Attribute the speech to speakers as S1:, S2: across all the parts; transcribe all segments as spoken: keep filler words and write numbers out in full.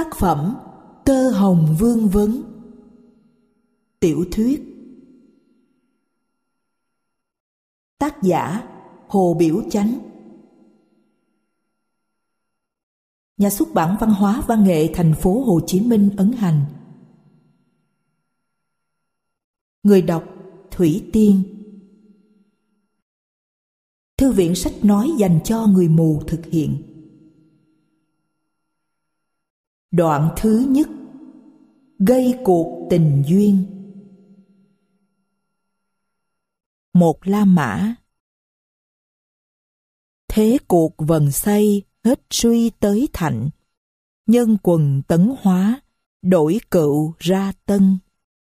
S1: Tác phẩm Tơ hồng vương vấn. Tiểu thuyết. Tác giả Hồ Biểu Chánh. Nhà xuất bản Văn hóa Văn nghệ thành phố Hồ Chí Minh ấn hành. Người đọc Thủy Tiên. Thư viện sách nói dành cho người mù thực hiện. Đoạn thứ nhất. Gây cuộc tình duyên. Một La Mã. Thế cuộc vần xây hết suy tới thạnh, nhân quần tấn hóa, đổi cựu ra tân.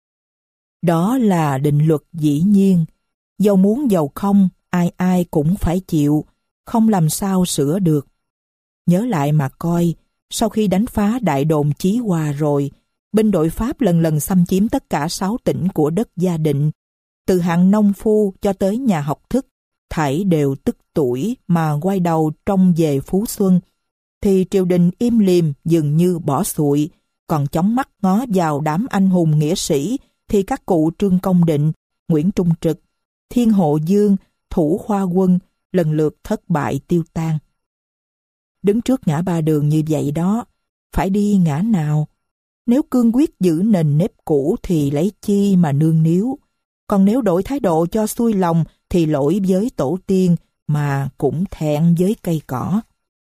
S1: Đó là định luật dĩ nhiên, dầu muốn dầu không, ai ai cũng phải chịu, không làm sao sửa được. Nhớ lại mà coi, sau khi đánh phá đại đồn Chí Hòa rồi, binh đội Pháp lần lần xâm chiếm tất cả sáu tỉnh của đất Gia Định, từ hạng nông phu cho tới nhà học thức, thảy đều tức tuổi mà quay đầu trông về Phú Xuân, thì triều đình im lìm dường như bỏ sụi, còn chóng mắt ngó vào đám anh hùng nghĩa sĩ thì các cụ Trương Công Định, Nguyễn Trung Trực, Thiên Hộ Dương, Thủ Khoa Quân lần lượt thất bại tiêu tan. Đứng trước ngã ba đường như vậy đó, phải đi ngã nào? Nếu cương quyết giữ nền nếp cũ thì lấy chi mà nương níu, còn nếu đổi thái độ cho xuôi lòng thì lỗi với tổ tiên mà cũng thẹn với cây cỏ.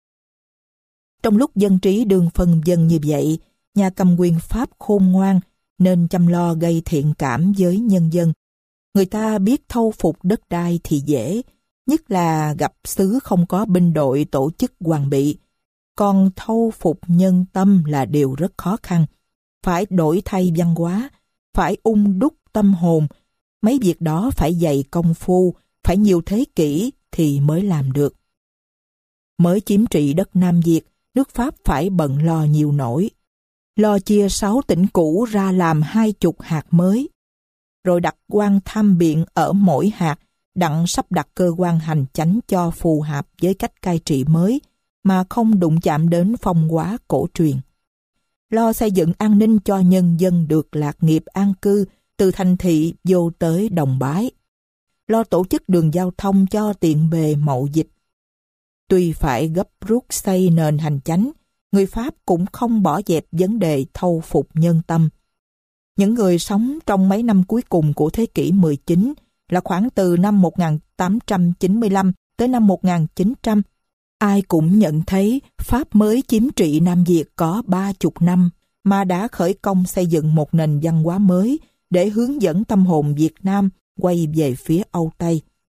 S1: Trong lúc dân trí đương phân dân như vậy, nhà cầm quyền Pháp khôn ngoan nên chăm lo gây thiện cảm với nhân dân. Người ta biết thâu phục đất đai thì dễ, nhất là gặp xứ không có binh đội tổ chức hoàn bị. Còn thâu phục nhân tâm là điều rất khó khăn. Phải đổi thay văn hóa, phải ung đúc tâm hồn. Mấy việc đó phải dày công phu, phải nhiều thế kỷ thì mới làm được. Mới chiếm trị đất Nam Việt, nước Pháp phải bận lo nhiều nổi. Lo chia sáu tỉnh cũ ra làm hai chục hạt mới, rồi đặt quan tham biện ở mỗi hạt, đặng sắp đặt cơ quan hành chánh cho phù hợp với cách cai trị mới, mà không đụng chạm đến phong hóa cổ truyền. Lo xây dựng an ninh cho nhân dân được lạc nghiệp an cư, từ thành thị vô tới đồng bái. Lo tổ chức đường giao thông cho tiện bề mậu dịch. Tuy phải gấp rút xây nền hành chánh, người Pháp cũng không bỏ dẹp vấn đề thâu phục nhân tâm. Những người sống trong mấy năm cuối cùng của thế kỷ mười chín, là khoảng từ năm một nghìn tám trăm chín mươi lăm tới năm một nghìn chín trăm, ai cũng nhận thấy Pháp mới chiếm trị Nam Việt có ba chục năm mà đã khởi công xây dựng một nền văn hóa mới để hướng dẫn tâm hồn Việt Nam quay về phía Âu Tây.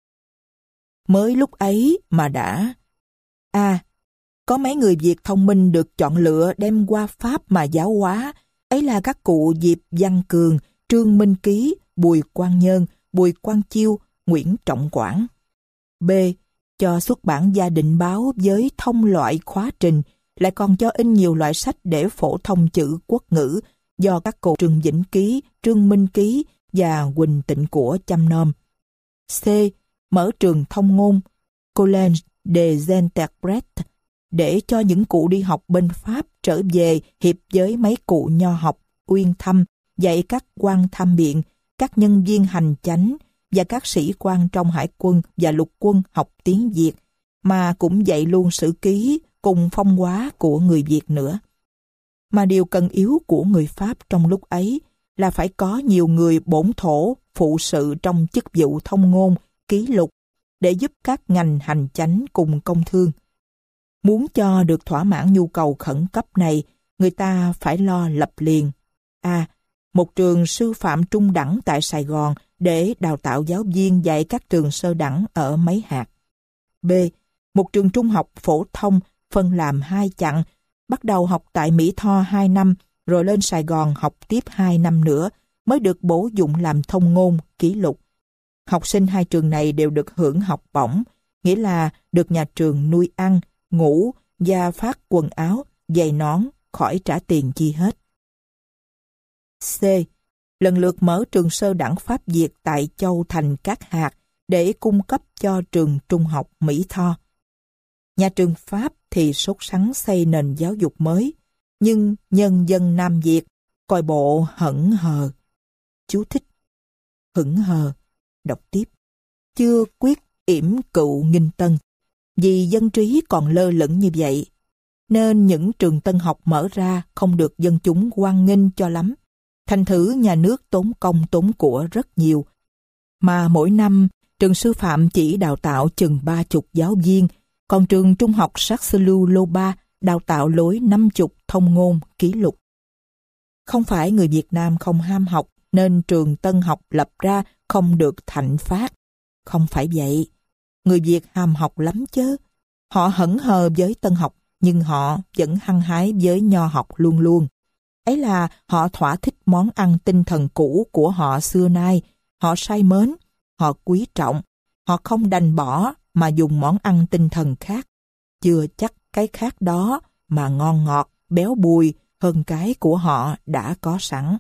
S1: Mới lúc ấy mà đã... À, có mấy người Việt thông minh được chọn lựa đem qua Pháp mà giáo hóa, ấy là các cụ Diệp Văn Cường, Trương Minh Ký, Bùi Quang Nhơn, Bùi Quang Chiêu, Nguyễn Trọng Quảng. B. Cho xuất bản Gia Định báo với thông loại khóa trình, lại còn cho in nhiều loại sách để phổ thông chữ quốc ngữ do các cụ Trương Vĩnh Ký, Trương Minh Ký và Huỳnh Tịnh Của chăm nom. C. Mở trường thông ngôn Collège des Interprètes để cho những cụ đi học bên Pháp trở về hiệp với mấy cụ nho học uyên thâm, dạy các quan tham biện, các nhân viên hành chánh và các sĩ quan trong hải quân và lục quân học tiếng Việt, mà cũng dạy luôn sử ký cùng phong hóa của người Việt nữa. Mà điều cần yếu của người Pháp trong lúc ấy là phải có nhiều người bổn thổ phụ sự trong chức vụ thông ngôn, ký lục để giúp các ngành hành chánh cùng công thương. Muốn cho được thỏa mãn nhu cầu khẩn cấp này, người ta phải lo lập liền. A. Một trường sư phạm trung đẳng tại Sài Gòn để đào tạo giáo viên dạy các trường sơ đẳng ở mấy hạt. B. Một trường trung học phổ thông phân làm hai chặng, bắt đầu học tại Mỹ Tho hai năm, rồi lên Sài Gòn học tiếp hai năm nữa, mới được bổ dụng làm thông ngôn, ký lục. Học sinh hai trường này đều được hưởng học bổng, nghĩa là được nhà trường nuôi ăn, ngủ và phát quần áo, giày nón, khỏi trả tiền chi hết. C. Lần lượt mở trường sơ đẳng Pháp Việt tại Châu Thành các hạt để cung cấp cho trường trung học Mỹ Tho. Nhà trường Pháp thì sốt sắng xây nền giáo dục mới, nhưng nhân dân Nam Việt coi bộ hững hờ. Chú thích: hững hờ, đọc tiếp, chưa quyết yểm cựu nghinh tân. Vì dân trí còn lơ lửng như vậy, nên những trường tân học mở ra không được dân chúng hoan nghênh cho lắm. Thành thử nhà nước tốn công tốn của rất nhiều. Mà mỗi năm, trường sư phạm chỉ đào tạo chừng ba chục giáo viên, còn trường trung học Saxelu Loba đào tạo lối năm chục thông ngôn ký lục. Không phải người Việt Nam không ham học nên trường tân học lập ra không được thạnh phát. Không phải vậy. Người Việt ham học lắm chứ. Họ hững hờ với tân học, nhưng họ vẫn hăng hái với nho học luôn luôn. Ấy là họ thỏa thích món ăn tinh thần cũ của họ xưa nay. Họ say mến, họ quý trọng, họ không đành bỏ mà dùng món ăn tinh thần khác. Chưa chắc cái khác đó mà ngon ngọt, béo bùi hơn cái của họ đã có sẵn.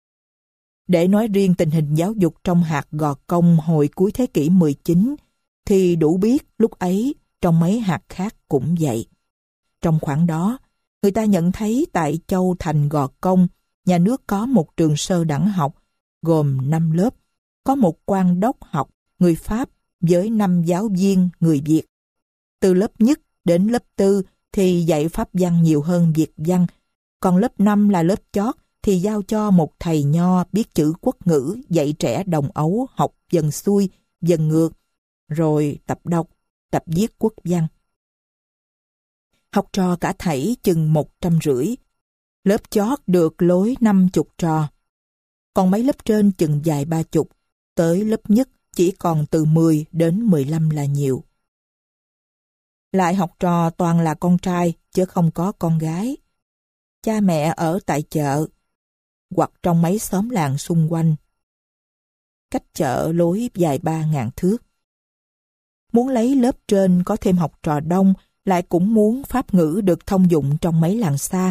S1: Để nói riêng tình hình giáo dục trong hạt Gò Công hồi cuối thế kỷ mười chín, thì đủ biết lúc ấy trong mấy hạt khác cũng vậy. Trong khoảng đó, người ta nhận thấy tại Châu Thành Gò Công, nhà nước có một trường sơ đẳng học, gồm năm lớp, có một quan đốc học người Pháp với năm giáo viên người Việt. Từ lớp nhất đến lớp tư thì dạy Pháp văn nhiều hơn Việt văn, còn lớp năm là lớp chót thì giao cho một thầy nho biết chữ quốc ngữ dạy trẻ đồng ấu học dần xuôi, dần ngược, rồi tập đọc, tập viết quốc văn. Học trò cả thảy chừng một trăm rưỡi, lớp chót được lối năm chục trò, còn mấy lớp trên chừng vài ba chục, tới lớp nhất chỉ còn từ mười đến mười lăm là nhiều. Lại học trò toàn là con trai chứ không có con gái. Cha mẹ ở tại chợ hoặc trong mấy xóm làng xung quanh. Cách chợ lối vài ba ngàn thước. Muốn lấy lớp trên có thêm học trò đông, lại cũng muốn Pháp ngữ được thông dụng trong mấy làng xa.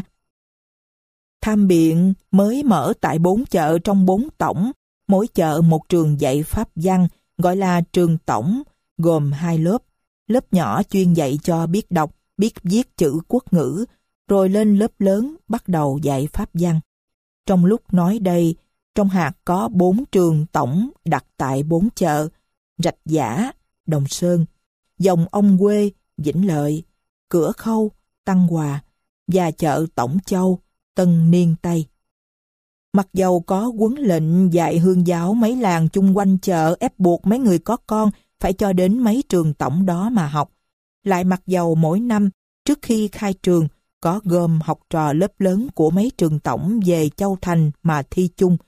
S1: Tham Biện mới mở tại bốn chợ trong bốn tổng, mỗi chợ một trường dạy Pháp văn, gọi là trường tổng, gồm hai lớp. Lớp nhỏ chuyên dạy cho biết đọc, biết viết chữ quốc ngữ, rồi lên lớp lớn bắt đầu dạy Pháp văn. Trong lúc nói đây, trong hạt có bốn trường tổng đặt tại bốn chợ: Rạch Giã, Đồng Sơn, Dòng Ông Quê, Vĩnh Lợi, Cửa Khâu, Tăng Hòa và chợ Tổng Châu, Tân Niên Tây. Mặc dầu có huấn lệnh dạy hương giáo mấy làng chung quanh chợ ép buộc mấy người có con phải cho đến mấy trường tổng đó mà học, lại mặc dầu mỗi năm trước khi khai trường có gom học trò lớp lớn của mấy trường tổng về Châu Thành mà thi chung.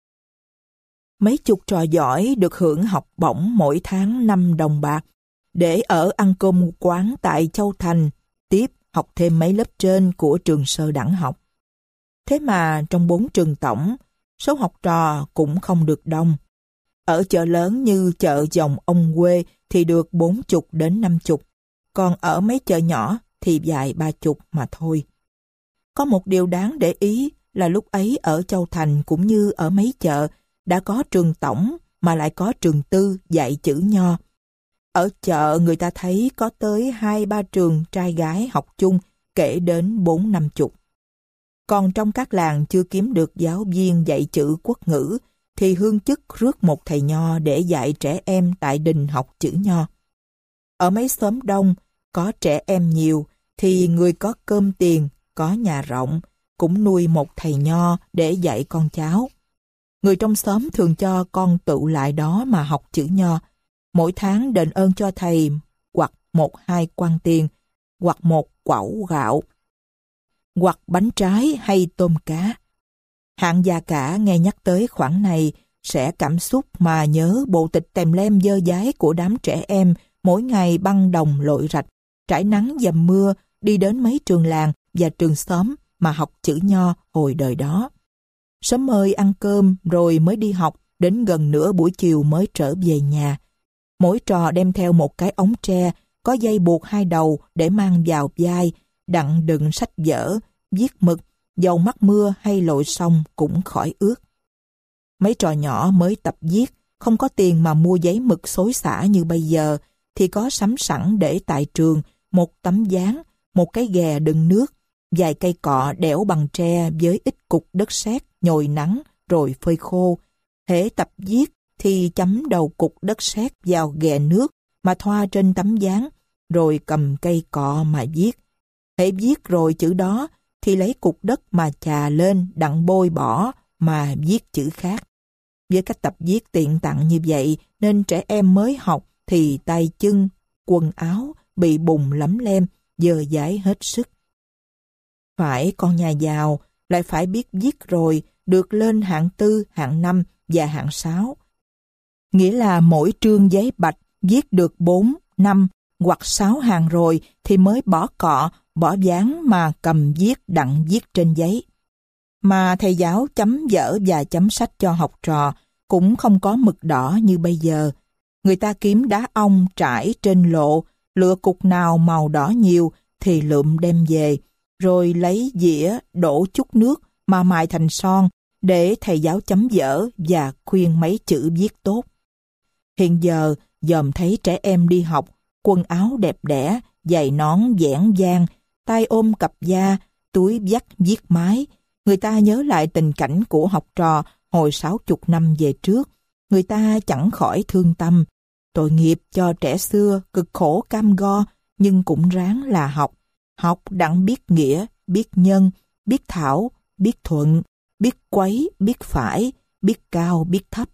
S1: Mấy chục trò giỏi được hưởng học bổng mỗi tháng năm đồng bạc, để ở ăn cơm quán tại Châu Thành, tiếp học thêm mấy lớp trên của trường sơ đẳng học. Thế mà trong bốn trường tổng, số học trò cũng không được đông. Ở chợ lớn như chợ Dòng Ông Quê thì được bốn chục đến năm chục, còn ở mấy chợ nhỏ thì vài ba chục mà thôi. Có một điều đáng để ý là lúc ấy ở Châu Thành cũng như ở mấy chợ đã có trường tổng mà lại có trường tư dạy chữ nho. Ở chợ người ta thấy có tới hai ba trường trai gái học chung, kể đến bốn năm chục. Còn trong các làng chưa kiếm được giáo viên dạy chữ quốc ngữ thì hương chức rước một thầy nho để dạy trẻ em tại đình học chữ nho. Ở mấy xóm đông có trẻ em nhiều thì người có cơm tiền, có nhà rộng cũng nuôi một thầy nho để dạy con cháu. Người trong xóm thường cho con tụ lại đó mà học chữ nho, mỗi tháng đền ơn cho thầy hoặc một hai quan tiền, hoặc một quẩu gạo, hoặc bánh trái hay tôm cá. Hạng già cả nghe nhắc tới khoản này sẽ cảm xúc mà nhớ bộ tịch tèm lem dơ dái của đám trẻ em mỗi ngày băng đồng lội rạch, trải nắng dầm mưa đi đến mấy trường làng và trường xóm mà học chữ nho hồi đời đó. Sớm mơi ăn cơm rồi mới đi học, đến gần nửa buổi chiều mới trở về nhà. Mỗi trò đem theo một cái ống tre có dây buộc hai đầu để mang vào vai, đặng đựng sách vở, viết mực, dầu mắc mưa hay lội sông cũng khỏi ướt. Mấy trò nhỏ mới tập viết, không có tiền mà mua giấy mực xối xả như bây giờ, thì có sắm sẵn để tại trường một tấm dáng, một cái ghè đựng nước, vài cây cọ đẽo bằng tre với ít cục đất sét nhồi nắng rồi phơi khô. Hễ tập viết thì chấm đầu cục đất sét vào ghẹ nước mà thoa trên tấm dán, rồi cầm cây cọ mà viết. Hễ viết rồi chữ đó thì lấy cục đất mà chà lên đặng bôi bỏ mà viết chữ khác. Với cách tập viết tiện tặng như vậy nên trẻ em mới học thì tay chân, quần áo bị bùng lấm lem, dơ dãi hết sức. Phải con nhà giàu lại phải biết viết rồi được lên hạng tư, hạng năm và hạng sáu. Nghĩa là mỗi trương giấy bạch viết được bốn, năm hoặc sáu hàng rồi thì mới bỏ cọ, bỏ dán mà cầm viết đặng viết trên giấy. Mà thầy giáo chấm vở và chấm sách cho học trò cũng không có mực đỏ như bây giờ. Người ta kiếm đá ong trải trên lộ, lựa cục nào màu đỏ nhiều thì lượm đem về, rồi lấy dĩa đổ chút nước mà mài thành son để thầy giáo chấm vở và khuyên mấy chữ viết tốt. Hiện giờ dòm thấy trẻ em đi học, quần áo đẹp đẽ, giày nón dẻn dang, tay ôm cặp da, túi vắt viết mái. Người ta nhớ lại tình cảnh của học trò hồi sáu chục năm về trước. Người ta chẳng khỏi thương tâm. Tội nghiệp cho trẻ xưa cực khổ cam go, nhưng cũng ráng là học. Học đặng biết nghĩa, biết nhân, biết thảo, biết thuận, biết quấy, biết phải, biết cao, biết thấp.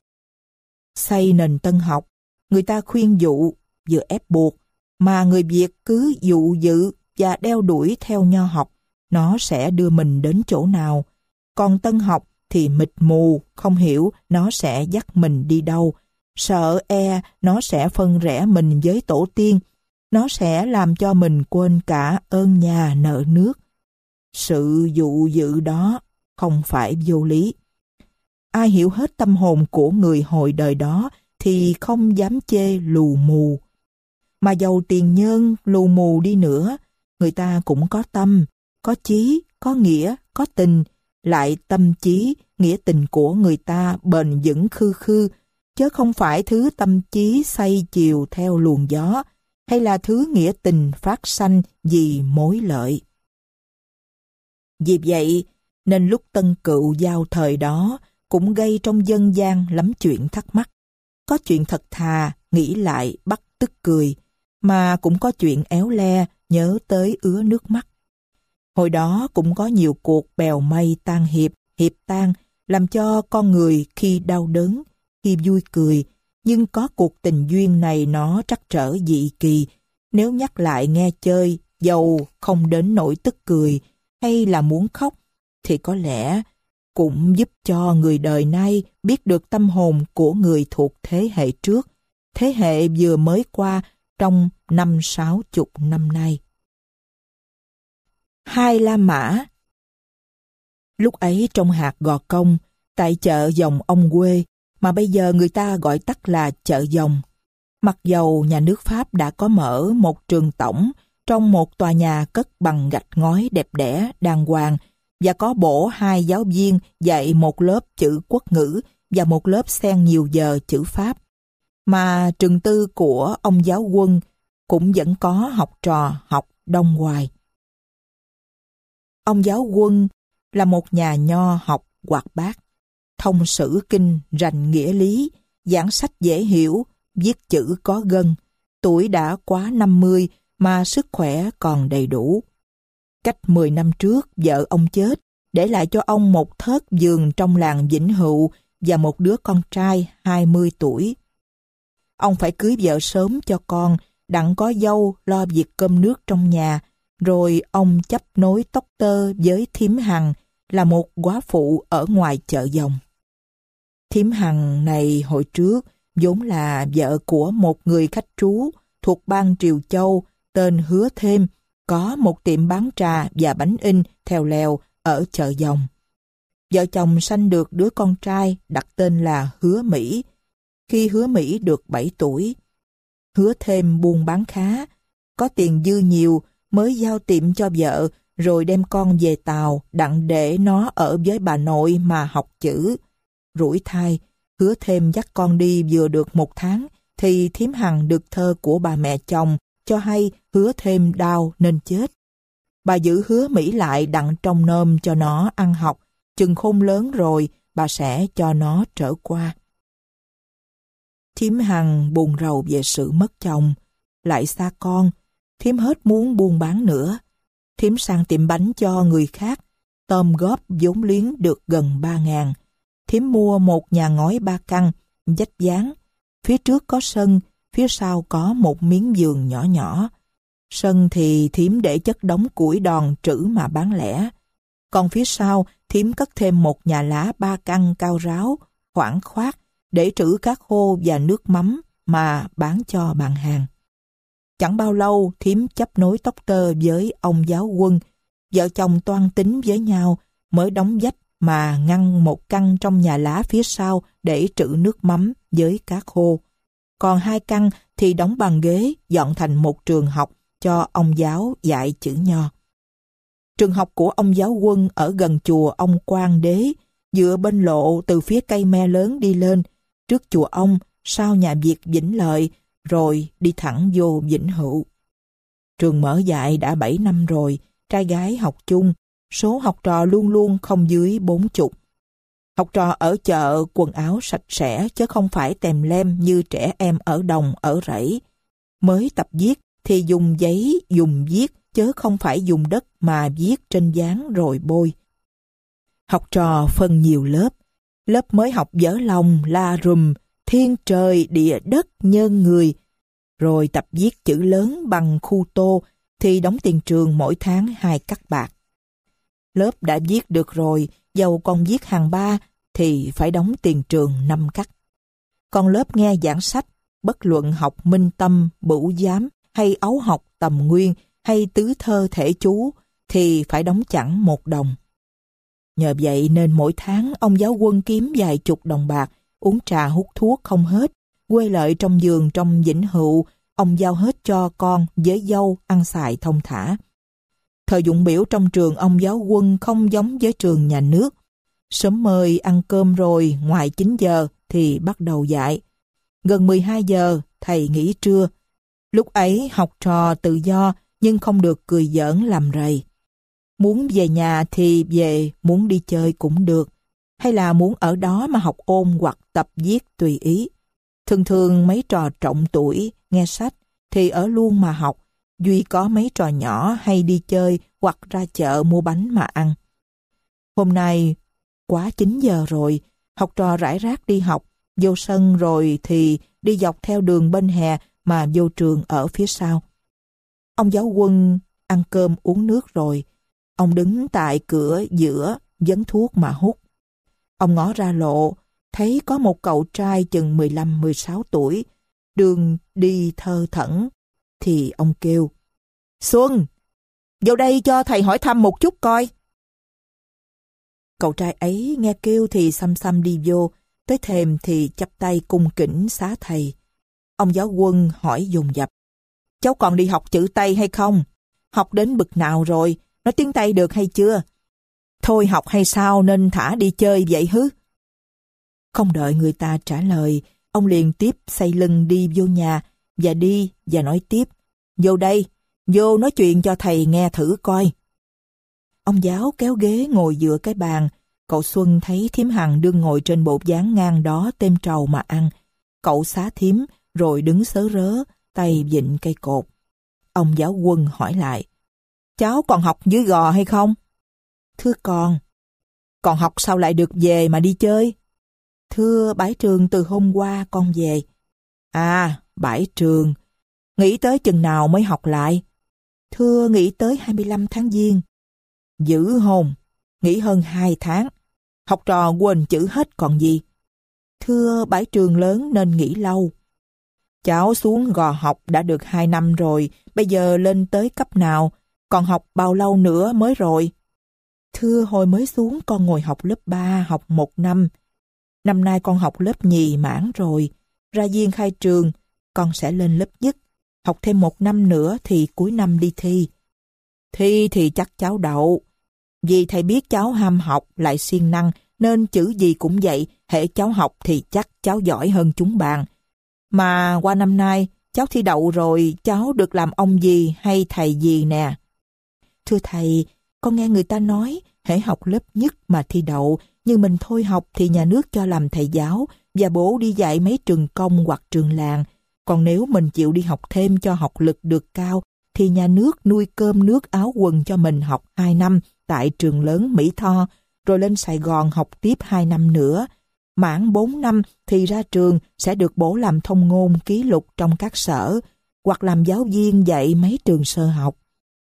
S1: Xây nền tân học, người ta khuyên dụ, vừa ép buộc, mà người Việt cứ dụ dự và đeo đuổi theo nho học, nó sẽ đưa mình đến chỗ nào. Còn tân học thì mịt mù, không hiểu nó sẽ dắt mình đi đâu. Sợ e nó sẽ phân rẽ mình với tổ tiên, nó sẽ làm cho mình quên cả ơn nhà nợ nước. Sự dụ dự đó không phải vô lý. Ai hiểu hết tâm hồn của người hồi đời đó thì không dám chê lù mù. Mà dầu tiền nhân lù mù đi nữa, người ta cũng có tâm, có chí, có nghĩa, có tình, lại tâm trí, nghĩa tình của người ta bền vững khư khư, chứ không phải thứ tâm trí xoay chiều theo luồng gió, hay là thứ nghĩa tình phát sanh vì mối lợi. Vì vậy, nên lúc Tân Cựu giao thời đó cũng gây trong dân gian lắm chuyện thắc mắc. Có chuyện thật thà, nghĩ lại bắt tức cười, mà cũng có chuyện éo le, nhớ tới ứa nước mắt. Hồi đó cũng có nhiều cuộc bèo mây tan hiệp, hiệp tan, làm cho con người khi đau đớn, khi vui cười, nhưng có cuộc tình duyên này nó trắc trở dị kỳ. Nếu nhắc lại nghe chơi, dầu không đến nỗi tức cười, hay là muốn khóc, thì có lẽ cũng giúp cho người đời nay biết được tâm hồn của người thuộc thế hệ trước, thế hệ vừa mới qua trong năm sáu chục năm nay. Hai La Mã. Lúc ấy trong hạt Gò Công, tại chợ Dòng ông quê, mà bây giờ người ta gọi tắt là chợ Dòng. Mặc dầu nhà nước Pháp đã có mở một trường tổng trong một tòa nhà cất bằng gạch ngói đẹp đẽ, đàng hoàng, và có bổ hai giáo viên dạy một lớp chữ quốc ngữ và một lớp xen nhiều giờ chữ Pháp. Mà trường tư của ông giáo quân cũng vẫn có học trò học đông hoài. Ông giáo quân là một nhà nho học hoạt bát, thông sử kinh rành nghĩa lý, giảng sách dễ hiểu, viết chữ có gân, tuổi đã quá năm mươi mà sức khỏe còn đầy đủ. Cách mười năm trước vợ ông chết, để lại cho ông một thớt vườn trong làng Vĩnh Hữu và một đứa con trai hai mươi tuổi. Ông phải cưới vợ sớm cho con, đặng có dâu lo việc cơm nước trong nhà, rồi ông chấp nối tóc tơ với Thím Hằng là một góa phụ ở ngoài chợ Dòng. Thím Hằng này hồi trước vốn là vợ của một người khách trú thuộc bang Triều Châu tên Hứa Thêm, có một tiệm bán trà và bánh in theo lèo ở chợ Dòng. Vợ chồng sanh được đứa con trai đặt tên là Hứa Mỹ, khi Hứa Mỹ được bảy tuổi. Hứa Thêm buôn bán khá, có tiền dư nhiều mới giao tiệm cho vợ, rồi đem con về Tàu đặng để nó ở với bà nội mà học chữ. Rủi thai, Hứa Thêm dắt con đi vừa được một tháng, thì Thím Hằng được thơ của bà mẹ chồng cho hay Hứa Thêm đau nên chết. bà giữ hứa Mỹ lại đặng trông nom cho nó ăn học, chừng khôn lớn rồi bà sẽ cho nó trở qua. Thím Hằng buồn rầu về sự mất chồng, lại xa con, thím hết muốn buôn bán nữa. Thím sang tiệm bánh cho người khác, tôm góp vốn liếng được gần ba ngàn. Thím mua một nhà ngói ba căn, vách dáng. Phía trước có sân, phía sau có một miếng vườn nhỏ nhỏ. Sân thì thím để chất đống củi đòn trữ mà bán lẻ. Còn phía sau, thím cất thêm một nhà lá ba căn cao ráo, khoảng khoát, để trữ cá khô và nước mắm mà bán cho bạn hàng. Chẳng bao lâu, thím chấp nối tóc tơ với ông giáo quân. Vợ chồng toan tính với nhau, mới đóng vách mà ngăn một căn trong nhà lá phía sau để trữ nước mắm với cá khô. Còn hai căn thì đóng bằng ghế, dọn thành một trường học cho ông giáo dạy chữ nho. Trường học của ông giáo quân ở gần chùa ông Quang Đế, dựa bên lộ từ phía cây me lớn đi lên, trước chùa ông, sau nhà Việt Vĩnh Lợi, rồi đi thẳng vô Vĩnh Hữu. Trường mở dạy đã bảy năm rồi, trai gái học chung, số học trò luôn luôn không dưới bốn chục. Học trò ở chợ quần áo sạch sẽ chứ không phải tèm lem như trẻ em ở đồng, ở rẫy. Mới tập viết thì dùng giấy, dùng viết chứ không phải dùng đất mà viết trên dán rồi bôi. Học trò phân nhiều lớp. Lớp mới học dở lòng, la rùm, thiên trời, địa đất, nhân người. Rồi tập viết chữ lớn bằng khu tô thì đóng tiền trường mỗi tháng hai cắc bạc. Lớp đã viết được rồi, dầu còn viết hàng ba thì phải đóng tiền trường năm cắc. Còn lớp nghe giảng sách, bất luận học minh tâm, bửu giám hay ấu học tầm nguyên hay tứ thơ thể chú thì phải đóng chẳng một đồng. Nhờ vậy nên mỗi tháng ông giáo quân kiếm vài chục đồng bạc, uống trà hút thuốc không hết, quê lợi trong giường trong Vĩnh Hữu, ông giao hết cho con với dâu ăn xài thông thả. Thời dụng biểu trong trường ông giáo quân không giống với trường nhà nước. Sớm mời ăn cơm rồi, ngoài chín giờ thì bắt đầu dạy. Gần mười hai giờ thầy nghỉ trưa. Lúc ấy học trò tự do nhưng không được cười giỡn làm rầy. Muốn về nhà thì về, muốn đi chơi cũng được. Hay là muốn ở đó mà học ôn hoặc tập viết tùy ý. Thường thường mấy trò trọng tuổi, nghe sách thì ở luôn mà học. Duy có mấy trò nhỏ hay đi chơi hoặc ra chợ mua bánh mà ăn. Hôm nay quá chín giờ rồi, học trò rải rác đi học, vô sân rồi thì đi dọc theo đường bên hè mà vô trường ở phía sau. Ông giáo quân ăn cơm uống nước rồi. Ông đứng tại cửa giữa, vấn thuốc mà hút. Ông ngó ra lộ, thấy có một cậu trai chừng mười lăm mười sáu tuổi, đường đi thơ thẩn, thì ông kêu: "Xuân, vô đây cho thầy hỏi thăm một chút coi." Cậu trai ấy nghe kêu thì xăm xăm đi vô, tới thềm thì chắp tay cung kính xá thầy. Ông giáo quân hỏi dồn dập: "Cháu còn đi học chữ Tây hay không? Học đến bậc nào rồi? Nói tiếng Tây được hay chưa? Thôi học hay sao nên thả đi chơi vậy hứ?" Không đợi người ta trả lời, ông liền tiếp xoay lưng đi vô nhà, và đi và nói tiếp: "Vô đây, vô nói chuyện cho thầy nghe thử coi." Ông giáo kéo ghế ngồi dựa cái bàn. Cậu Xuân thấy thím Hằng đương ngồi trên bộ dáng ngang đó têm trầu mà ăn. Cậu xá thím rồi đứng sớ rớ, tay vịn cây cột. Ông giáo quân hỏi lại: "Cháu còn học dưới gò hay không?" "Thưa con." "Còn học sao lại được về mà đi chơi?" "Thưa bãi trường từ hôm qua con về." "À, bãi trường. Nghĩ tới chừng nào mới học lại?" "Thưa nghĩ tới hai mươi lăm tháng Giêng." "Dữ hồn, nghỉ hơn hai tháng. Học trò quên chữ hết còn gì." "Thưa bãi trường lớn nên nghỉ lâu." "Cháu xuống gò học đã được hai năm rồi, bây giờ lên tới cấp nào, còn học bao lâu nữa mới rồi?" "Thưa hồi mới xuống con ngồi học lớp ba, học một năm. Năm nay con học lớp nhì mãn rồi, ra Giêng khai trường, con sẽ lên lớp nhất, học thêm một năm nữa thì cuối năm đi thi." "Thi thì chắc cháu đậu. Vì thầy biết cháu ham học lại siêng năng, nên chữ gì cũng vậy, hễ cháu học thì chắc cháu giỏi hơn chúng bạn. Mà qua năm nay, cháu thi đậu rồi, cháu được làm ông gì hay thầy gì nè?" Thưa thầy, con nghe người ta nói, hễ học lớp nhất mà thi đậu, nhưng mình thôi học thì nhà nước cho làm thầy giáo và bố đi dạy mấy trường công hoặc trường làng. Còn nếu mình chịu đi học thêm cho học lực được cao, thì nhà nước nuôi cơm nước áo quần cho mình học hai năm tại trường lớn Mỹ Tho, rồi lên Sài Gòn học tiếp hai năm nữa. Mãn bốn năm thì ra trường sẽ được bổ làm thông ngôn ký lục trong các sở, hoặc làm giáo viên dạy mấy trường sơ học.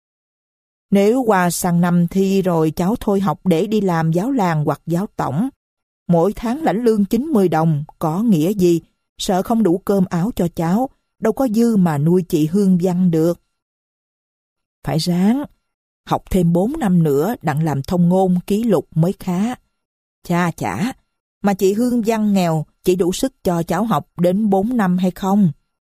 S1: Nếu qua sang năm thi rồi cháu thôi học để đi làm giáo làng hoặc giáo tổng, mỗi tháng lãnh lương chín mươi đồng, có nghĩa gì? Sợ không đủ cơm áo cho cháu, đâu có dư mà nuôi chị Hương Văn được. Phải ráng, học thêm bốn năm nữa đặng làm thông ngôn ký lục mới khá. Cha chả, mà chị Hương Văn nghèo, chỉ đủ sức cho cháu học đến bốn năm hay không?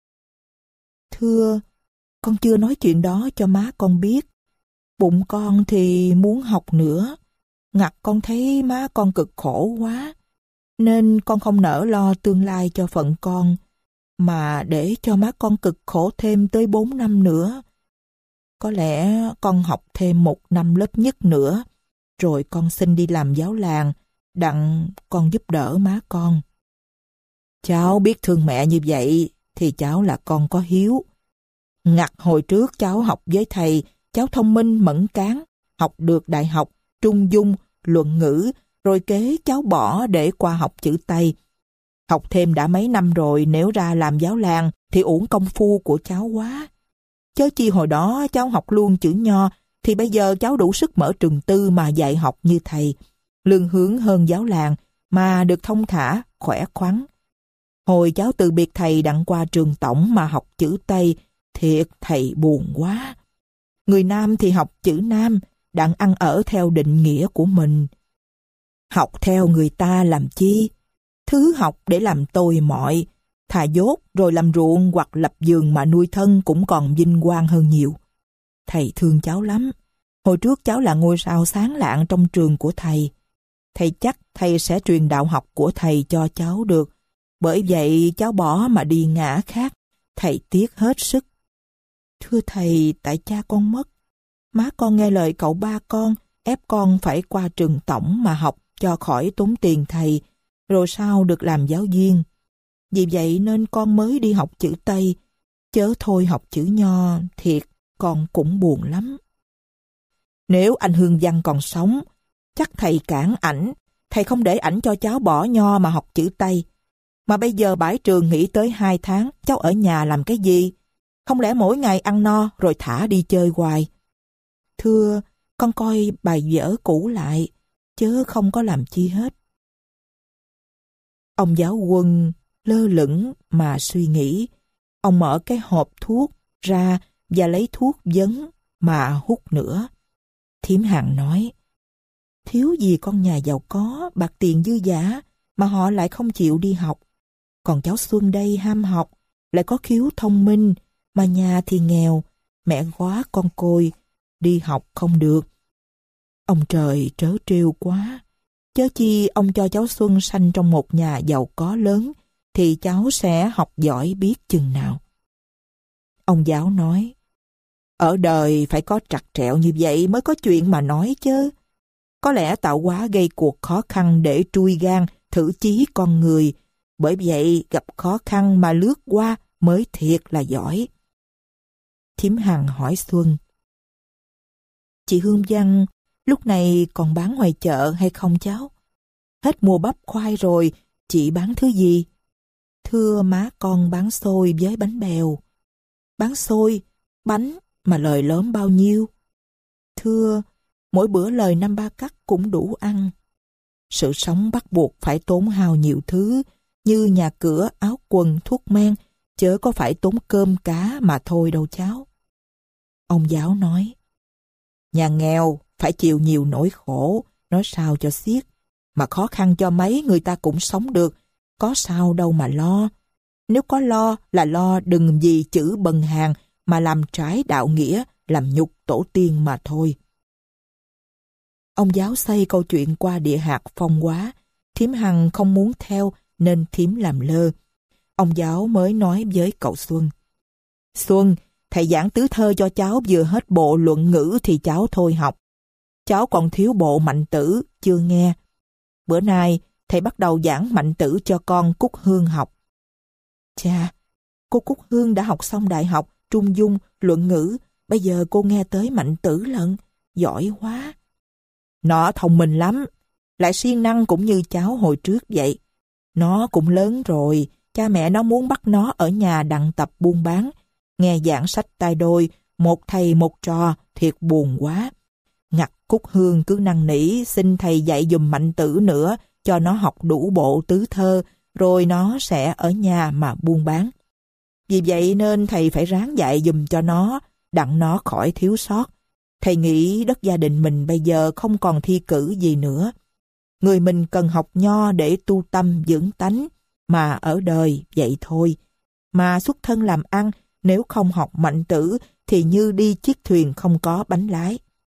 S1: Thưa, con chưa nói chuyện đó cho má con biết. Bụng con thì muốn học nữa. Ngặt con thấy má con cực khổ quá, nên con không nỡ lo tương lai cho phận con, mà để cho má con cực khổ thêm tới bốn năm nữa. Có lẽ con học thêm một năm lớp nhất nữa, rồi con xin đi làm giáo làng, đặng con giúp đỡ má con. Cháu biết thương mẹ như vậy, thì cháu là con có hiếu. Ngặt hồi trước cháu học với thầy, cháu thông minh mẫn cán, học được đại học, trung dung, luận ngữ, rồi kế cháu bỏ để qua học chữ Tây. Học thêm đã mấy năm rồi, nếu ra làm giáo làng thì uổng công phu của cháu quá. Chớ chi hồi đó cháu học luôn chữ Nho, thì bây giờ cháu đủ sức mở trường tư mà dạy học như thầy, lương hướng hơn giáo làng, mà được thông thả, khỏe khoắn. Hồi cháu từ biệt thầy đặng qua trường tổng mà học chữ Tây, thiệt thầy buồn quá. Người Nam thì học chữ Nam, đặng ăn ở theo định nghĩa của mình. Học theo người ta làm chi? Thứ học để làm tôi mọi, thà dốt rồi làm ruộng hoặc lập vườn mà nuôi thân cũng còn vinh quang hơn nhiều. Thầy thương cháu lắm. Hồi trước cháu là ngôi sao sáng lạng trong trường của thầy. Thầy chắc thầy sẽ truyền đạo học của thầy cho cháu được. Bởi vậy cháu bỏ mà đi ngã khác, thầy tiếc hết sức. Thưa thầy, tại cha con mất, má con nghe lời cậu ba con, ép con phải qua trường tổng mà học cho khỏi tốn tiền thầy, rồi sau được làm giáo viên. Vì vậy nên con mới đi học chữ Tây, chớ thôi học chữ Nho, thiệt con cũng buồn lắm. Nếu anh Hương Văn còn sống, chắc thầy cản ảnh, thầy không để ảnh cho cháu bỏ Nho mà học chữ Tây. Mà bây giờ bãi trường nghỉ tới hai tháng, cháu ở nhà làm cái gì? Không lẽ mỗi ngày ăn no rồi thả đi chơi hoài? Thưa, con coi bài vở cũ lại, chớ không có làm chi hết. Ông giáo quân lơ lửng mà suy nghĩ. Ông mở cái hộp thuốc ra và lấy thuốc vấn mà hút nữa. Thím Hằng nói, thiếu gì con nhà giàu có, bạc tiền dư dả, mà họ lại không chịu đi học. Còn cháu Xuân đây ham học, lại có khiếu thông minh, mà nhà thì nghèo, mẹ góa con côi, đi học không được. Ông trời trớ trêu quá. Chớ chi ông cho cháu Xuân sanh trong một nhà giàu có lớn, thì cháu sẽ học giỏi biết chừng nào. Ông giáo nói, ở đời phải có trặc trẹo như vậy mới có chuyện mà nói chứ. Có lẽ tạo hóa gây cuộc khó khăn để trui gan, thử chí con người. Bởi vậy gặp khó khăn mà lướt qua mới thiệt là giỏi. Thím Hằng hỏi Xuân, chị Hương Văn lúc này còn bán ngoài chợ hay không cháu? Hết mùa bắp khoai rồi, chị bán thứ gì? Thưa má con bán xôi với bánh bèo. Bán xôi, bánh mà lời lớn bao nhiêu? Thưa, mỗi bữa lời năm ba cắt cũng đủ ăn. Sự sống bắt buộc phải tốn hao nhiều thứ, như nhà cửa, áo quần, thuốc men, chớ có phải tốn cơm cá mà thôi đâu cháu. Ông giáo nói, nhà nghèo phải chịu nhiều nỗi khổ, nói sao cho xiết, mà khó khăn cho mấy người ta cũng sống được, có sao đâu mà lo. Nếu có lo là lo đừng vì chữ bần hàn mà làm trái đạo nghĩa, làm nhục tổ tiên mà thôi. Ông giáo xây câu chuyện qua địa hạt phong quá, thím Hằng không muốn theo nên thím làm lơ. Ông giáo mới nói với cậu Xuân, Xuân, Thầy giảng tứ thơ cho cháu vừa hết bộ luận ngữ thì cháu thôi học. Cháu còn thiếu bộ mạnh tử, chưa nghe. Bữa nay, thầy bắt đầu giảng mạnh tử cho con Cúc Hương học. Chà, cô Cúc Hương đã học xong đại học, trung dung, luận ngữ. Bây giờ cô nghe tới mạnh tử lận. Giỏi quá. Nó thông minh lắm. Lại siêng năng cũng như cháu hồi trước vậy. Nó cũng lớn rồi. Cha mẹ nó muốn bắt nó ở nhà đặng tập buôn bán. Nghe giảng sách tay đôi, một thầy một trò, thiệt buồn quá. Ngặt Cúc Hương cứ năn nỉ xin thầy dạy giùm mạnh tử nữa, cho nó học đủ bộ tứ thơ, rồi nó sẽ ở nhà mà buôn bán. Vì vậy nên thầy phải ráng dạy giùm cho nó, đặng nó khỏi thiếu sót. Thầy nghĩ đất gia đình mình bây giờ không còn thi cử gì nữa. Người mình cần học nho để tu tâm dưỡng tánh, mà ở đời vậy thôi. Mà xuất thân làm ăn, nếu không học mạnh tử thì như đi chiếc thuyền không có bánh lái.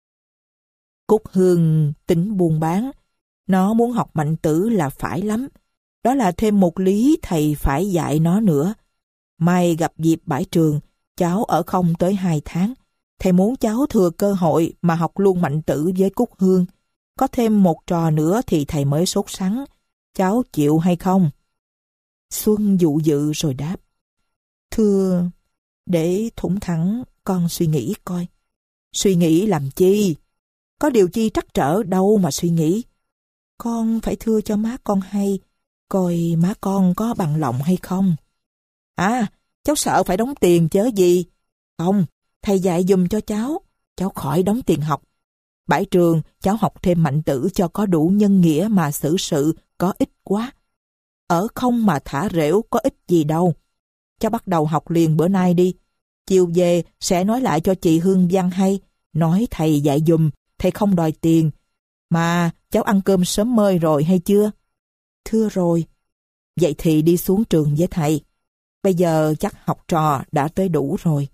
S1: Cúc Hương tính buôn bán, nó muốn học mạnh tử là phải lắm. Đó là thêm một lý thầy phải dạy nó nữa. May gặp dịp bãi trường, cháu ở không tới hai tháng. Thầy muốn cháu thừa cơ hội mà học luôn mạnh tử với Cúc Hương. Có thêm một trò nữa thì thầy mới sốt sắng. Cháu chịu hay không? Xuân dụ dự rồi đáp. Thưa, để thủng thẳng con suy nghĩ coi. Suy nghĩ làm chi? Có điều chi trắc trở đâu mà suy nghĩ. Con phải thưa cho má con hay, coi má con có bằng lòng hay không. À, cháu sợ phải đóng tiền chớ gì. Không, thầy dạy giùm cho cháu, cháu khỏi đóng tiền học. Bãi trường, cháu học thêm mạnh tử cho có đủ nhân nghĩa mà xử sự, có ích quá. Ở không mà thả rễu có ích gì đâu. Cháu bắt đầu học liền bữa nay đi. Chiều về sẽ nói lại cho chị Hương Văn hay, nói thầy dạy giùm, thầy không đòi tiền. Mà cháu ăn cơm sớm mơi rồi hay chưa? Thưa rồi. Vậy thì đi xuống trường với thầy. Bây giờ chắc học trò đã tới đủ rồi.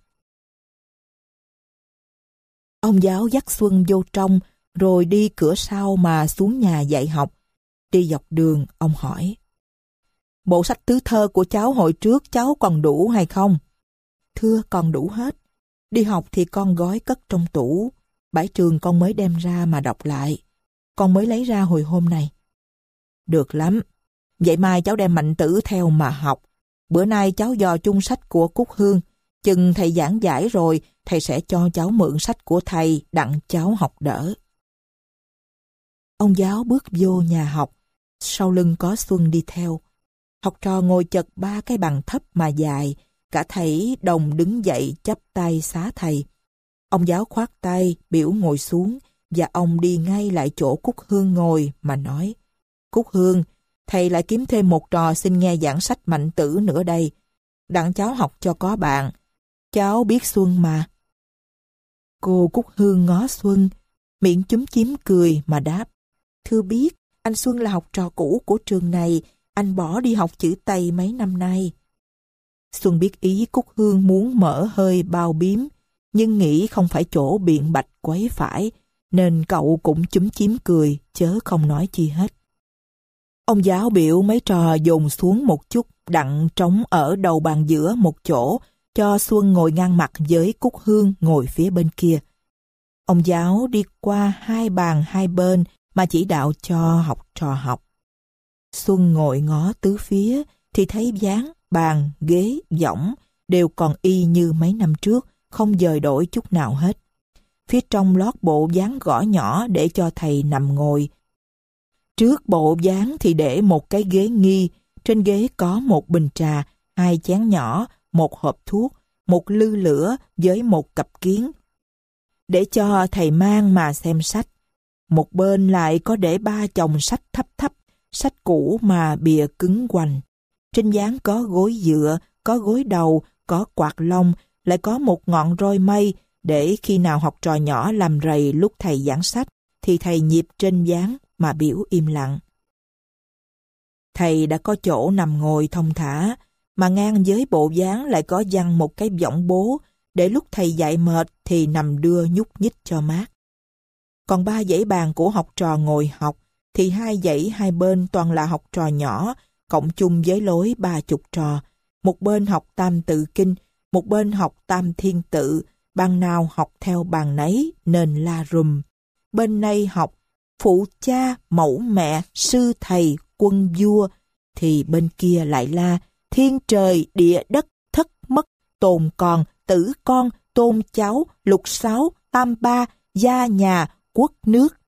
S1: Ông giáo dắt Xuân vô trong, rồi đi cửa sau mà xuống nhà dạy học. Đi dọc đường, ông hỏi. Bộ sách tứ thơ của cháu hồi trước cháu còn đủ hay không? Thưa, còn đủ hết. Đi học thì con gói cất trong tủ. Bãi trường con mới đem ra mà đọc lại. Con mới lấy ra hồi hôm này. Được lắm. Vậy mai cháu đem mạnh tử theo mà học. Bữa nay cháu dò chung sách của Cúc Hương. Chừng thầy giảng giải rồi, thầy sẽ cho cháu mượn sách của thầy đặng cháu học đỡ. Ông giáo bước vô nhà học. Sau lưng có Xuân đi theo. Học trò ngồi chật ba cái bàn thấp mà dài. Cả thầy đồng đứng dậy chắp tay xá thầy. Ông giáo khoát tay, biểu ngồi xuống, và ông đi ngay lại chỗ Cúc Hương ngồi mà nói. Cúc Hương, thầy lại kiếm thêm một trò xin nghe giảng sách mạnh tử nữa đây. Đặng cháu học cho có bạn. Cháu biết Xuân mà. Cô Cúc Hương ngó Xuân, miệng chúm chím cười mà đáp. Thưa biết, anh Xuân là học trò cũ của trường này, anh bỏ đi học chữ Tây mấy năm nay. Xuân biết ý Cúc Hương muốn mở hơi bao biếm, nhưng nghĩ không phải chỗ biện bạch quấy phải, nên cậu cũng chúm chím cười, chớ không nói chi hết. Ông giáo biểu mấy trò dồn xuống một chút, đặng trống ở đầu bàn giữa một chỗ, cho Xuân ngồi ngang mặt với Cúc Hương ngồi phía bên kia. Ông giáo đi qua hai bàn hai bên mà chỉ đạo cho học trò học. Xuân ngồi ngó tứ phía thì thấy ván, bàn, ghế, võng đều còn y như mấy năm trước, không dời đổi chút nào hết. Phía trong lót bộ ván gõ nhỏ để cho thầy nằm ngồi. Trước bộ ván thì để một cái ghế nghi, trên ghế có một bình trà, hai chén nhỏ, một hộp thuốc, một lư lửa với một cặp kiến. Để cho thầy mang mà xem sách. Một bên lại có để ba chồng sách thấp thấp, sách cũ mà bìa cứng quành. Trên ván có gối dựa, có gối đầu, có quạt lông, lại có một ngọn roi mây để khi nào học trò nhỏ làm rầy lúc thầy giảng sách thì thầy nhịp trên ván mà biểu im lặng. Thầy đã có chỗ nằm ngồi thong thả, mà ngang với bộ ván lại có giăng một cái võng bố để lúc thầy dạy mệt thì nằm đưa nhúc nhích cho mát. Còn ba dãy bàn của học trò ngồi học thì hai dãy hai bên toàn là học trò nhỏ, cộng chung với lối ba chục trò. Một bên học Tam Tự Kinh, Một bên học tam thiên tự, bàn nào học theo bàn nấy nên la rùm. Bên này học phụ cha, mẫu mẹ, sư thầy, quân vua, thì bên kia lại la thiên trời, địa đất, thất mất, tồn còn, tử con, tôn cháu, lục sáu, tam ba, gia nhà, quốc nước,